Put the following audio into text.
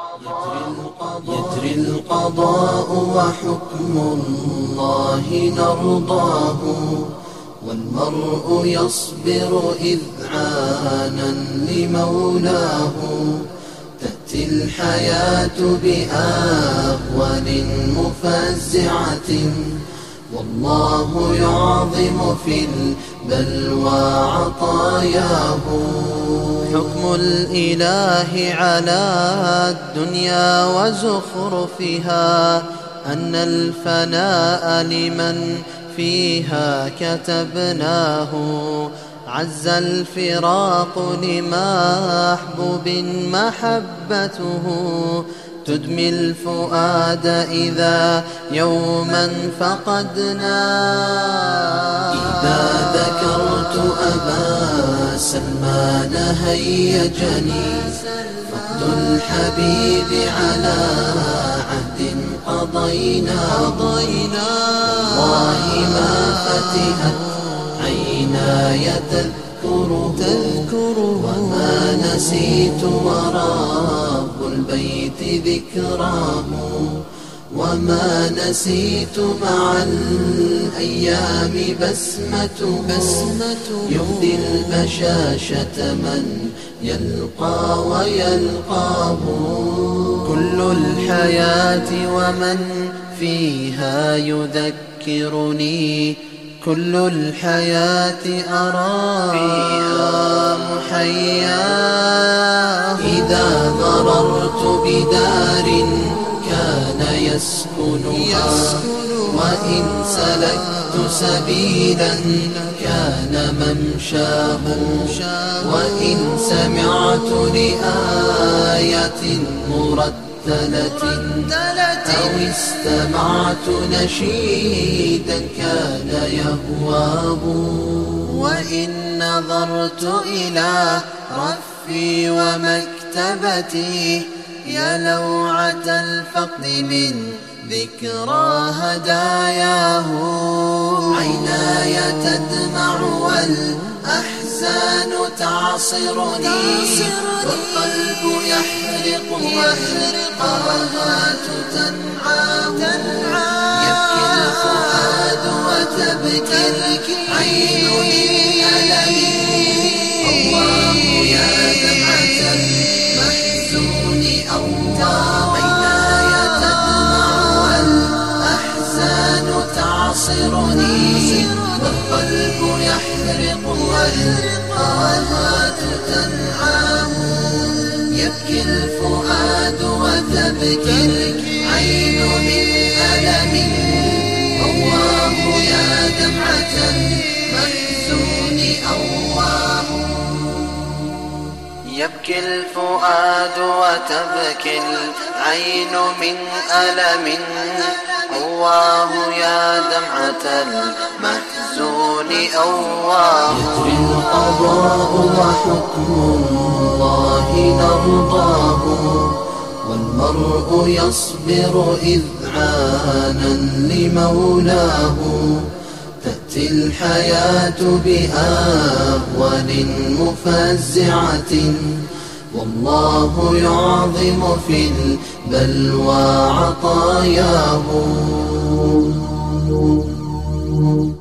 يجري القضاء وحكم الله نرضاه، والمرء يصبر إذعانا لمولاه. تأتي الحياة بأهوال مفزعة، والله يعظم في البلوى عطاياه. حكم الإله على الدنيا وزخرفها، أن الفناء لمن فيها كتبناه. عز الفراق لمحبوب محبته، تدمي الفؤاد إذا يوما فقدناه. إذا ذكرت أبا سلمان هيجني فقد الحبيب على عهد قضينا. والله ما فتحت عيناي تذكره، وما نسيت ورب البيت ذكراه. وما نسيت مع الأيام بسمته، يهدي البشاشة من يلقى ويلقاه. كل الحياة ومن فيها يذكرني، كل الحياة أرى فيها محياه. إذا مررت بدار كان يسكنها، وإن سلكت سبيلا كان ممشاه. وإن سمعت لآية مرتلة أو استمعت نشيدا كان يهواه. وإن نظرت إلى رفي ومكتبتي، يا لوعة الفقد من ذكرى هداياه. عيناي تدمع والأحزان تعصرني، والقلب يحرق والقرهات تنعاه. يبكي الفؤاد وتبكي العين من ألم، الله يا دمعة المحزون أواه. عيناي تدمع والأحزان تعصرني، والقلب يحرق والقرهات تنعاه. يبكي الفؤاد وتبكي العين من ألم، الله يا دمعة المحزون أواه. يبكي الفؤاد وتبكي العين من ألم، الله يا دمعة المحزون أواه. يجري القضاء وحكم الله نرضاه، والمرء يصبر إذعانا لمولاه. تأتي الحياة بأهوال مفزعة، والله يعظم في البلوى عطاياه.